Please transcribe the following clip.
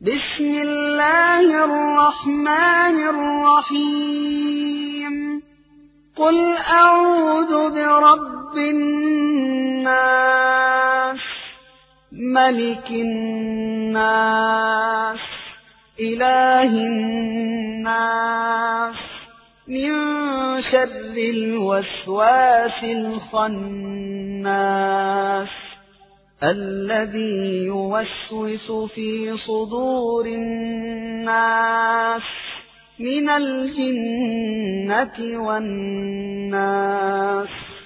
بسم الله الرحمن الرحيم قل أعوذ برب الناس ملك الناس إله الناس من شر الوسواس الخناس الذي يوسوس في صدور الناس من الجنة والناس